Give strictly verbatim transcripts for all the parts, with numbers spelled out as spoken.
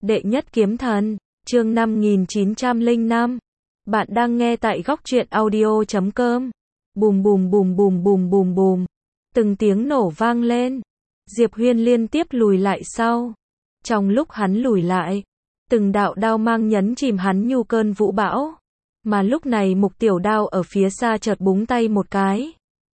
Đệ nhất kiếm thần, chương năm nghìn chín trăm lẻ năm. Bạn đang nghe tại góc truyện audio chấm com. Bùm bùm bùm bùm bùm bùm bùm. Từng tiếng nổ vang lên. Diệp Huyên liên tiếp lùi lại sau. Trong lúc hắn lùi lại, từng đạo đao mang nhấn chìm hắn như cơn vũ bão. Mà lúc này Mục Tiểu Đao ở phía xa chợt búng tay một cái.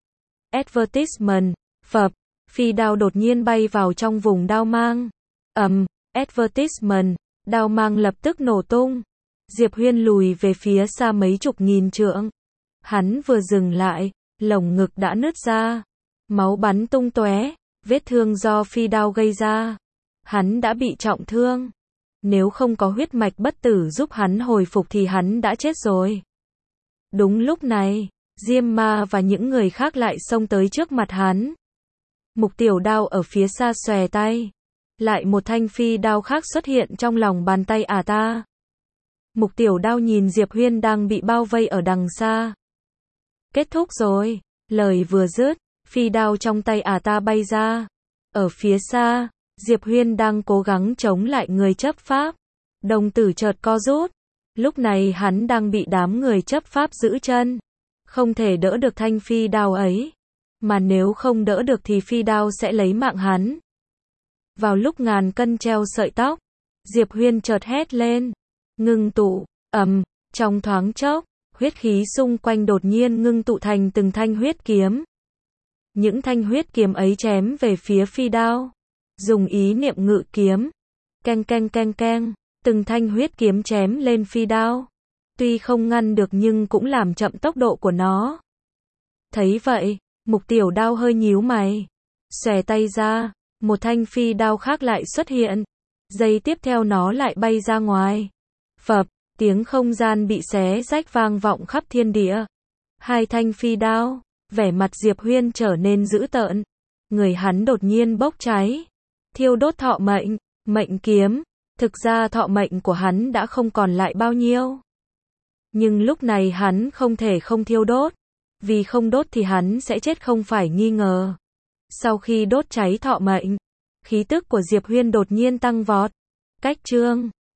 Advertisement, phập, phi đao đột nhiên bay vào trong vùng đao mang. Ầm, advertisement, đao mang lập tức nổ tung. Diệp Huyên lùi về phía xa mấy chục nghìn trượng. Hắn vừa dừng lại, lồng ngực đã nứt ra. Máu bắn tung tóe, vết thương do phi đao gây ra. Hắn đã bị trọng thương. Nếu không có huyết mạch bất tử giúp hắn hồi phục thì hắn đã chết rồi. Đúng lúc này, Diêm Ma và những người khác lại xông tới trước mặt hắn. Mục Tiểu Đao ở phía xa xòe tay. Lại một thanh phi đao khác xuất hiện trong lòng bàn tay ả ta. Mục Tiểu Đao nhìn Diệp Huyên đang bị bao vây ở đằng xa. Kết thúc rồi, lời vừa dứt, phi đao trong tay ả ta bay ra. Ở phía xa, Diệp Huyên đang cố gắng chống lại người chấp pháp. Đồng tử chợt co rút. Lúc này hắn đang bị đám người chấp pháp giữ chân. Không thể đỡ được thanh phi đao ấy. Mà nếu không đỡ được thì phi đao sẽ lấy mạng hắn. Vào lúc ngàn cân treo sợi tóc, Diệp Huyên chợt hét lên. Ngưng tụ, ầm, trong thoáng chốc, huyết khí xung quanh đột nhiên ngưng tụ thành từng thanh huyết kiếm. Những thanh huyết kiếm ấy chém về phía phi đao. Dùng ý niệm ngự kiếm. Keng keng keng keng, từng thanh huyết kiếm chém lên phi đao. Tuy không ngăn được nhưng cũng làm chậm tốc độ của nó. Thấy vậy, Mục Tiểu Đao hơi nhíu mày. Xòe tay ra, một thanh phi đao khác lại xuất hiện. Giây tiếp theo nó lại bay ra ngoài. Phập, tiếng không gian bị xé rách vang vọng khắp thiên địa. Hai thanh phi đao, vẻ mặt Diệp Huyên trở nên dữ tợn. Người hắn đột nhiên bốc cháy. Thiêu đốt thọ mệnh, mệnh kiếm. Thực ra thọ mệnh của hắn đã không còn lại bao nhiêu. Nhưng lúc này hắn không thể không thiêu đốt. Vì không đốt thì hắn sẽ chết không phải nghi ngờ. Sau khi đốt cháy thọ mệnh, khí tức của Diệp Huyên đột nhiên tăng vọt. Cách chương